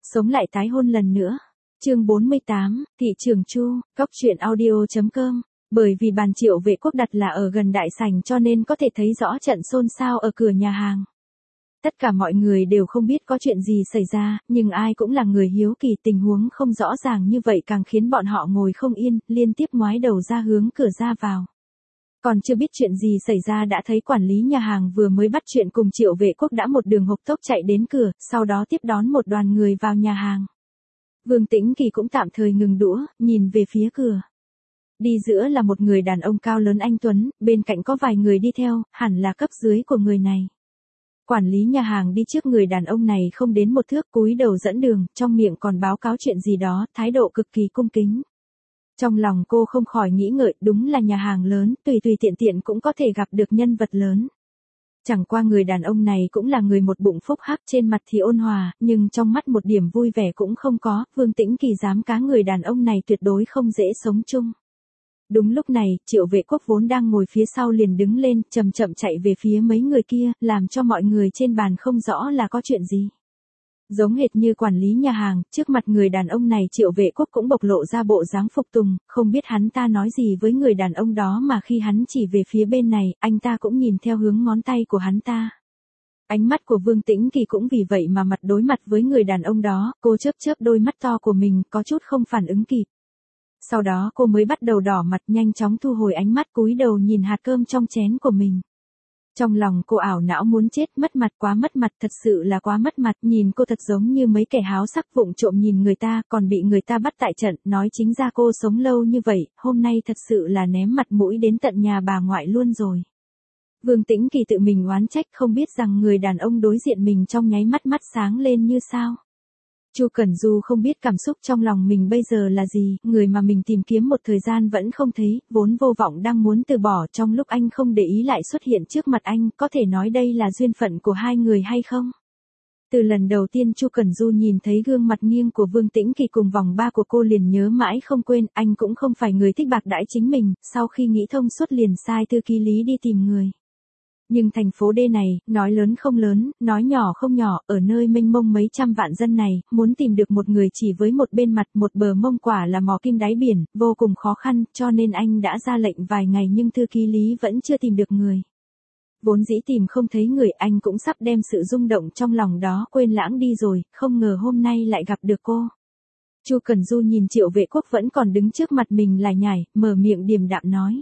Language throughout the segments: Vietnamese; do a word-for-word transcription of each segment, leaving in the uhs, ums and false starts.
Sống lại tái hôn lần nữa. Chương bốn mươi tám, thị trường Chu, góc truyện audio chấm com. Bởi vì bàn Triệu Vệ Quốc đặt là ở gần đại sảnh cho nên có thể thấy rõ trận xôn xao ở cửa nhà hàng. Tất cả mọi người đều không biết có chuyện gì xảy ra, nhưng ai cũng là người hiếu kỳ, tình huống không rõ ràng như vậy càng khiến bọn họ ngồi không yên, liên tiếp ngoái đầu ra hướng cửa ra vào. Còn chưa biết chuyện gì xảy ra đã thấy quản lý nhà hàng vừa mới bắt chuyện cùng Triệu Vệ Quốc đã một đường hộc tốc chạy đến cửa, sau đó tiếp đón một đoàn người vào nhà hàng. Vương Tĩnh Kỳ cũng tạm thời ngừng đũa, nhìn về phía cửa. Đi giữa là một người đàn ông cao lớn anh tuấn, bên cạnh có vài người đi theo, hẳn là cấp dưới của người này. Quản lý nhà hàng đi trước người đàn ông này không đến một thước, cúi đầu dẫn đường, trong miệng còn báo cáo chuyện gì đó, thái độ cực kỳ cung kính. Trong lòng cô không khỏi nghĩ ngợi, đúng là nhà hàng lớn, tùy tùy tiện tiện cũng có thể gặp được nhân vật lớn. Chẳng qua người đàn ông này cũng là người một bụng phúc hắc, trên mặt thì ôn hòa, nhưng trong mắt một điểm vui vẻ cũng không có, Vương Tĩnh Kỳ dám cá người đàn ông này tuyệt đối không dễ sống chung. Đúng lúc này, Triệu Vệ Quốc vốn đang ngồi phía sau liền đứng lên, chậm chậm chạy về phía mấy người kia, làm cho mọi người trên bàn không rõ là có chuyện gì. Giống hệt như quản lý nhà hàng, trước mặt người đàn ông này Triệu Vệ Quốc cũng bộc lộ ra bộ dáng phục tùng, không biết hắn ta nói gì với người đàn ông đó mà khi hắn chỉ về phía bên này, anh ta cũng nhìn theo hướng ngón tay của hắn ta. Ánh mắt của Vương Tĩnh Kỳ cũng vì vậy mà mặt đối mặt với người đàn ông đó, cô chớp chớp đôi mắt to của mình, có chút không phản ứng kịp. Sau đó cô mới bắt đầu đỏ mặt, nhanh chóng thu hồi ánh mắt, cúi đầu nhìn hạt cơm trong chén của mình. Trong lòng cô ảo não muốn chết, mất mặt, quá mất mặt, thật sự là quá mất mặt, nhìn cô thật giống như mấy kẻ háo sắc vụng trộm nhìn người ta, còn bị người ta bắt tại trận, nói chính ra cô sống lâu như vậy, hôm nay thật sự là ném mặt mũi đến tận nhà bà ngoại luôn rồi. Vương Tĩnh Kỳ tự mình oán trách, không biết rằng người đàn ông đối diện mình trong nháy mắt mắt sáng lên như sao. Chu Cẩn Du không biết cảm xúc trong lòng mình bây giờ là gì, người mà mình tìm kiếm một thời gian vẫn không thấy, vốn vô vọng đang muốn từ bỏ, trong lúc anh không để ý lại xuất hiện trước mặt anh, có thể nói đây là duyên phận của hai người hay không? Từ lần đầu tiên Chu Cẩn Du nhìn thấy gương mặt nghiêng của Vương Tĩnh Kỳ cùng vòng ba của cô liền nhớ mãi không quên, anh cũng không phải người thích bạc đãi chính mình, sau khi nghĩ thông suốt liền sai thư ký Lý đi tìm người. Nhưng thành phố D này, nói lớn không lớn, nói nhỏ không nhỏ, ở nơi mênh mông mấy trăm vạn dân này, muốn tìm được một người chỉ với một bên mặt, một bờ mông quả là mò kim đáy biển, vô cùng khó khăn, cho nên anh đã ra lệnh vài ngày nhưng thư ký Lý vẫn chưa tìm được người. Vốn dĩ tìm không thấy người, anh cũng sắp đem sự rung động trong lòng đó quên lãng đi rồi, không ngờ hôm nay lại gặp được cô. Chu Cẩn Du nhìn Triệu Vệ Quốc vẫn còn đứng trước mặt mình lải nhải, mở miệng điềm đạm nói.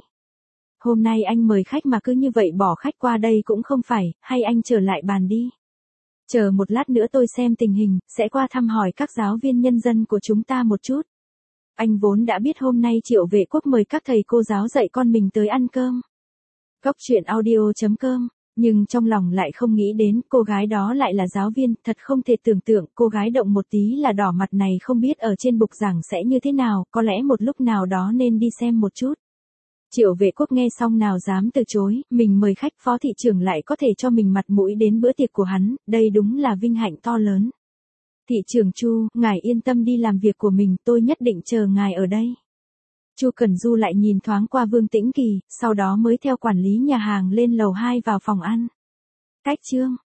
Hôm nay anh mời khách mà cứ như vậy bỏ khách qua đây cũng không phải, hay anh trở lại bàn đi. Chờ một lát nữa tôi xem tình hình, sẽ qua thăm hỏi các giáo viên nhân dân của chúng ta một chút. Anh vốn đã biết hôm nay Triệu Vệ Quốc mời các thầy cô giáo dạy con mình tới ăn cơm. Góc truyện audio chấm com, nhưng trong lòng lại không nghĩ đến cô gái đó lại là giáo viên, thật không thể tưởng tượng cô gái động một tí là đỏ mặt này không biết ở trên bục giảng sẽ như thế nào, có lẽ một lúc nào đó nên đi xem một chút. Triệu Vệ Quốc nghe xong nào dám từ chối, mình mời khách, phó thị trưởng lại có thể cho mình mặt mũi đến bữa tiệc của hắn, đây đúng là vinh hạnh to lớn. Thị trưởng Chu, ngài yên tâm đi làm việc của mình, tôi nhất định chờ ngài ở đây. Chu Cẩn Du lại nhìn thoáng qua Vương Tĩnh Kỳ, sau đó mới theo quản lý nhà hàng lên lầu hai vào phòng ăn. Cách chương.